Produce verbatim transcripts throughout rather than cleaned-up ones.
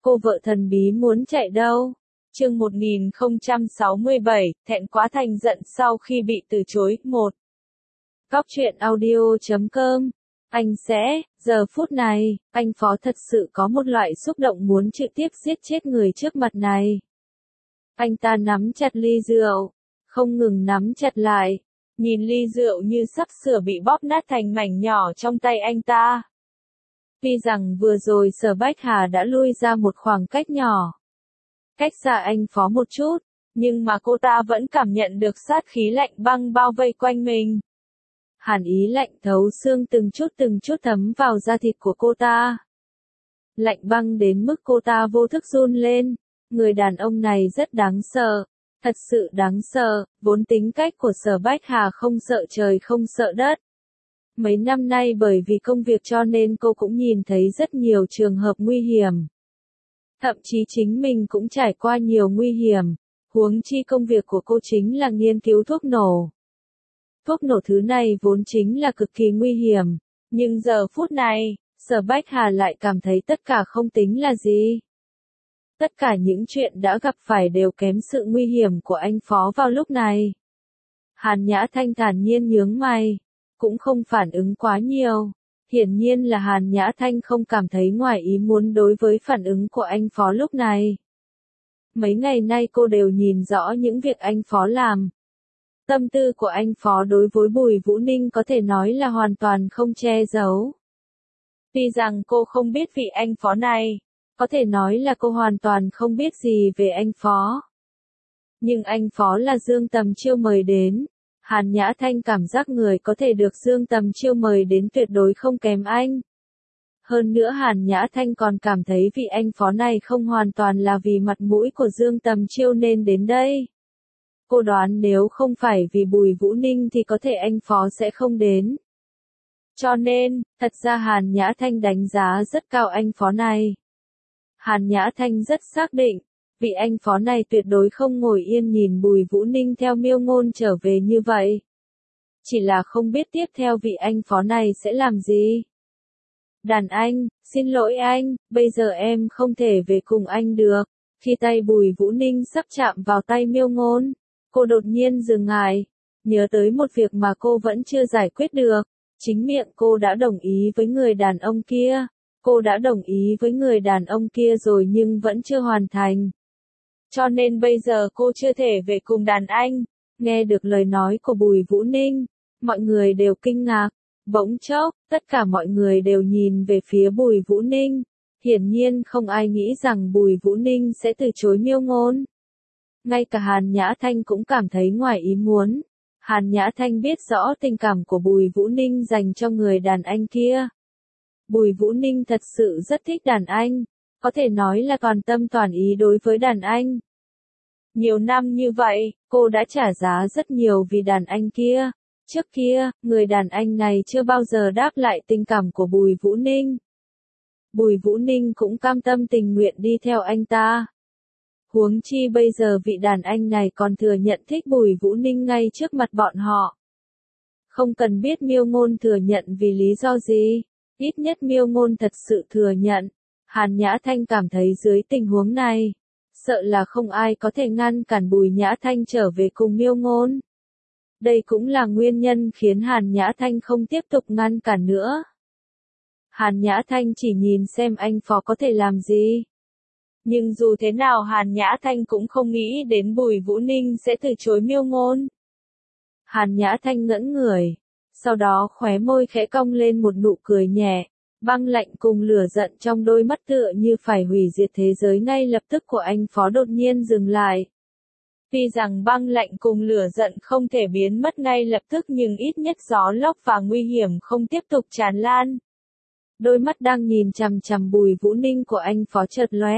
Cô vợ thần bí muốn chạy đâu? Chương một nghìn không trăm sáu mươi bảy, thẹn quá thành giận sau khi bị từ chối. một. Góc truyện audio chấm com. Anh sẽ, giờ phút này, anh Phó thật sự có một loại xúc động muốn trực tiếp giết chết người trước mặt này. Anh ta nắm chặt ly rượu, không ngừng nắm chặt lại, nhìn ly rượu như sắp sửa bị bóp nát thành mảnh nhỏ trong tay anh ta. Tuy rằng vừa rồi Sở Bách Hà đã lui ra một khoảng cách nhỏ, cách xa anh Phó một chút, nhưng mà cô ta vẫn cảm nhận được sát khí lạnh băng bao vây quanh mình. Hàn ý lạnh thấu xương từng chút từng chút thấm vào da thịt của cô ta. Lạnh băng đến mức cô ta vô thức run lên. Người đàn ông này rất đáng sợ, thật sự đáng sợ, vốn tính cách của Sở Bách Hà không sợ trời không sợ đất. Mấy năm nay bởi vì công việc cho nên cô cũng nhìn thấy rất nhiều trường hợp nguy hiểm. Thậm chí chính mình cũng trải qua nhiều nguy hiểm, huống chi công việc của cô chính là nghiên cứu thuốc nổ. Thuốc nổ thứ này vốn chính là cực kỳ nguy hiểm, nhưng giờ phút này, Sở Bách Hà lại cảm thấy tất cả không tính là gì. Tất cả những chuyện đã gặp phải đều kém sự nguy hiểm của anh Phó vào lúc này. Hàn Nhã Thanh thản nhiên nhướng mày, cũng không phản ứng quá nhiều. Hiển nhiên là Hàn Nhã Thanh không cảm thấy ngoài ý muốn đối với phản ứng của anh Phó lúc này. Mấy ngày nay cô đều nhìn rõ những việc anh Phó làm. Tâm tư của anh Phó đối với Bùi Vũ Ninh có thể nói là hoàn toàn không che giấu. Tuy rằng cô không biết vị anh Phó này, có thể nói là cô hoàn toàn không biết gì về anh Phó. Nhưng anh Phó là Dương Tầm Chiêu mời đến. Hàn Nhã Thanh cảm giác người có thể được Dương Tầm Chiêu mời đến tuyệt đối không kém anh. Hơn nữa Hàn Nhã Thanh còn cảm thấy vị anh Phó này không hoàn toàn là vì mặt mũi của Dương Tầm Chiêu nên đến đây. Cô đoán nếu không phải vì Bùi Vũ Ninh thì có thể anh Phó sẽ không đến. Cho nên, thật ra Hàn Nhã Thanh đánh giá rất cao anh Phó này. Hàn Nhã Thanh rất xác định, vị anh Phó này tuyệt đối không ngồi yên nhìn Bùi Vũ Ninh theo Miêu Ngôn trở về như vậy. Chỉ là không biết tiếp theo vị anh Phó này sẽ làm gì. Đàn anh, xin lỗi anh, bây giờ em không thể về cùng anh được. Khi tay Bùi Vũ Ninh sắp chạm vào tay Miêu Ngôn, cô đột nhiên dừng lại, nhớ tới một việc mà cô vẫn chưa giải quyết được. Chính miệng cô đã đồng ý với người đàn ông kia. Cô đã đồng ý với người đàn ông kia rồi nhưng vẫn chưa hoàn thành. Cho nên bây giờ cô chưa thể về cùng đàn anh. Nghe được lời nói của Bùi Vũ Ninh, mọi người đều kinh ngạc. Bỗng chốc, tất cả mọi người đều nhìn về phía Bùi Vũ Ninh. Hiển nhiên không ai nghĩ rằng Bùi Vũ Ninh sẽ từ chối Miêu Ngôn. Ngay cả Hàn Nhã Thanh cũng cảm thấy ngoài ý muốn. Hàn Nhã Thanh biết rõ tình cảm của Bùi Vũ Ninh dành cho người đàn anh kia. Bùi Vũ Ninh thật sự rất thích đàn anh, có thể nói là toàn tâm toàn ý đối với đàn anh. Nhiều năm như vậy, cô đã trả giá rất nhiều vì đàn anh kia. Trước kia, người đàn anh này chưa bao giờ đáp lại tình cảm của Bùi Vũ Ninh. Bùi Vũ Ninh cũng cam tâm tình nguyện đi theo anh ta. Huống chi bây giờ vị đàn anh này còn thừa nhận thích Bùi Vũ Ninh ngay trước mặt bọn họ. Không cần biết Miêu Ngôn thừa nhận vì lý do gì. Ít nhất Miêu Ngôn thật sự thừa nhận. Hàn Nhã Thanh cảm thấy dưới tình huống này, sợ là không ai có thể ngăn cản Bùi Nhã Thanh trở về cùng Miêu Ngôn. Đây cũng là nguyên nhân khiến Hàn Nhã Thanh không tiếp tục ngăn cản nữa. Hàn Nhã Thanh chỉ nhìn xem anh Phó có thể làm gì. Nhưng dù thế nào Hàn Nhã Thanh cũng không nghĩ đến Bùi Vũ Ninh sẽ từ chối Miêu Ngôn. Hàn Nhã Thanh ngẩn người. Sau đó khóe môi khẽ cong lên một nụ cười nhẹ, băng lạnh cùng lửa giận trong đôi mắt tựa như phải hủy diệt thế giới ngay lập tức của anh Phó đột nhiên dừng lại. Tuy rằng băng lạnh cùng lửa giận không thể biến mất ngay lập tức nhưng ít nhất gió lốc và nguy hiểm không tiếp tục tràn lan. Đôi mắt đang nhìn chằm chằm Bùi Vũ Ninh của anh Phó chợt lóe.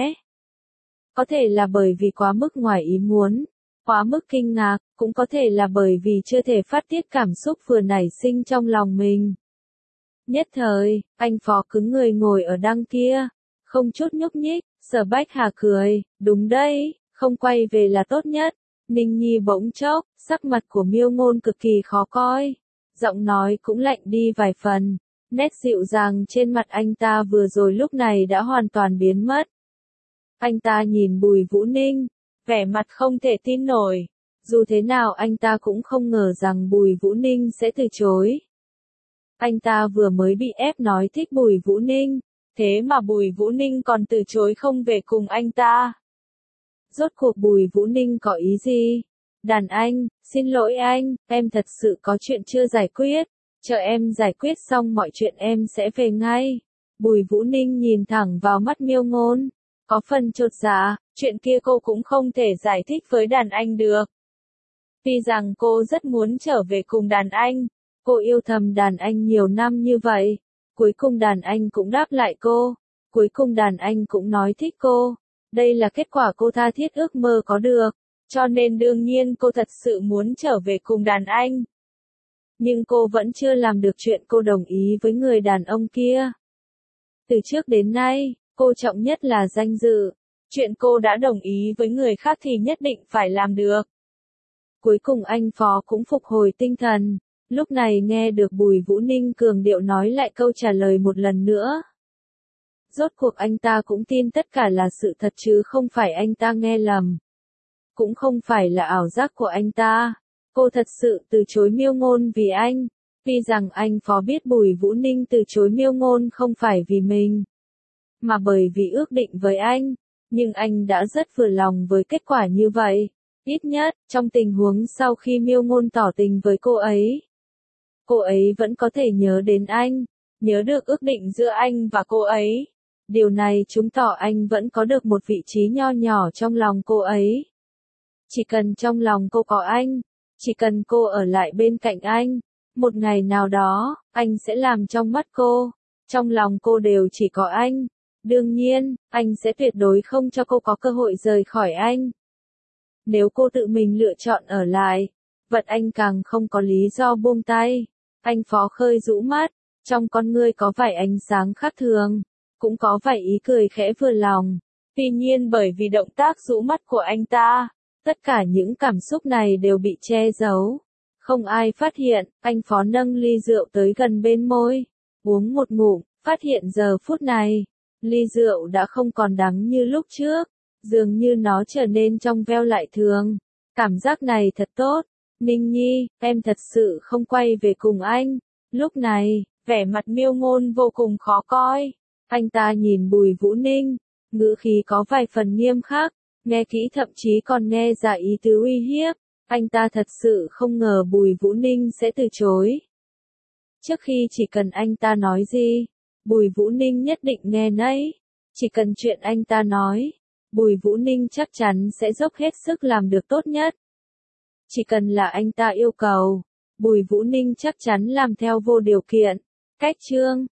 Có thể là bởi vì quá mức ngoài ý muốn. Quá mức kinh ngạc, cũng có thể là bởi vì chưa thể phát tiết cảm xúc vừa nảy sinh trong lòng mình. Nhất thời, anh Phó cứng người ngồi ở đằng kia, không chút nhúc nhích. Sở Bách Hà cười, đúng đấy, không quay về là tốt nhất. Ninh Nhi bỗng chốc, sắc mặt của Miêu Ngôn cực kỳ khó coi. Giọng nói cũng lạnh đi vài phần, nét dịu dàng trên mặt anh ta vừa rồi lúc này đã hoàn toàn biến mất. Anh ta nhìn Bùi Vũ Ninh, vẻ mặt không thể tin nổi. Dù thế nào anh ta cũng không ngờ rằng Bùi Vũ Ninh sẽ từ chối. Anh ta vừa mới bị ép nói thích Bùi Vũ Ninh, thế mà Bùi Vũ Ninh còn từ chối không về cùng anh ta. Rốt cuộc Bùi Vũ Ninh có ý gì? Đàn anh, xin lỗi anh, em thật sự có chuyện chưa giải quyết, chờ em giải quyết xong mọi chuyện em sẽ về ngay. Bùi Vũ Ninh nhìn thẳng vào mắt Miêu Ngôn, có phần chột dạ, chuyện kia cô cũng không thể giải thích với đàn anh được. Tuy rằng cô rất muốn trở về cùng đàn anh, cô yêu thầm đàn anh nhiều năm như vậy, cuối cùng đàn anh cũng đáp lại cô, cuối cùng đàn anh cũng nói thích cô. Đây là kết quả cô tha thiết ước mơ có được, cho nên đương nhiên cô thật sự muốn trở về cùng đàn anh. Nhưng cô vẫn chưa làm được chuyện cô đồng ý với người đàn ông kia. Từ trước đến nay, cô trọng nhất là danh dự, chuyện cô đã đồng ý với người khác thì nhất định phải làm được. Cuối cùng anh Phó cũng phục hồi tinh thần, lúc này nghe được Bùi Vũ Ninh cường điệu nói lại câu trả lời một lần nữa. Rốt cuộc anh ta cũng tin tất cả là sự thật chứ không phải anh ta nghe lầm. Cũng không phải là ảo giác của anh ta. Cô thật sự từ chối Miêu Ngôn vì anh. Tuy rằng anh Phó biết Bùi Vũ Ninh từ chối Miêu Ngôn không phải vì mình, mà bởi vì ước định với anh. Nhưng anh đã rất vừa lòng với kết quả như vậy. Ít nhất, trong tình huống sau khi Miêu Ngôn tỏ tình với cô ấy, cô ấy vẫn có thể nhớ đến anh, nhớ được ước định giữa anh và cô ấy. Điều này chứng tỏ anh vẫn có được một vị trí nho nhỏ trong lòng cô ấy. Chỉ cần trong lòng cô có anh, chỉ cần cô ở lại bên cạnh anh, một ngày nào đó, anh sẽ làm trong mắt cô, trong lòng cô đều chỉ có anh. Đương nhiên, anh sẽ tuyệt đối không cho cô có cơ hội rời khỏi anh. Nếu cô tự mình lựa chọn ở lại, vậy anh càng không có lý do buông tay. Anh Phó Khơi rũ mắt, trong con ngươi có vài ánh sáng khác thường, cũng có vài ý cười khẽ vừa lòng. Tuy nhiên bởi vì động tác rũ mắt của anh ta, tất cả những cảm xúc này đều bị che giấu. Không ai phát hiện, anh Phó nâng ly rượu tới gần bên môi, uống một ngụm, phát hiện giờ phút này, ly rượu đã không còn đắng như lúc trước, dường như nó trở nên trong veo lại thường. Cảm giác này thật tốt. Ninh Nhi, em thật sự không quay về cùng anh. Lúc này, vẻ mặt Miêu Ngôn vô cùng khó coi. Anh ta nhìn Bùi Vũ Ninh, ngữ khí có vài phần nghiêm khắc, nghe kỹ thậm chí còn nghe ra ý tứ uy hiếp. Anh ta thật sự không ngờ Bùi Vũ Ninh sẽ từ chối. Trước khi chỉ cần anh ta nói gì, Bùi Vũ Ninh nhất định nghe nấy. Chỉ cần chuyện anh ta nói, Bùi Vũ Ninh chắc chắn sẽ dốc hết sức làm được tốt nhất. Chỉ cần là anh ta yêu cầu, Bùi Vũ Ninh chắc chắn làm theo vô điều kiện. Cách chương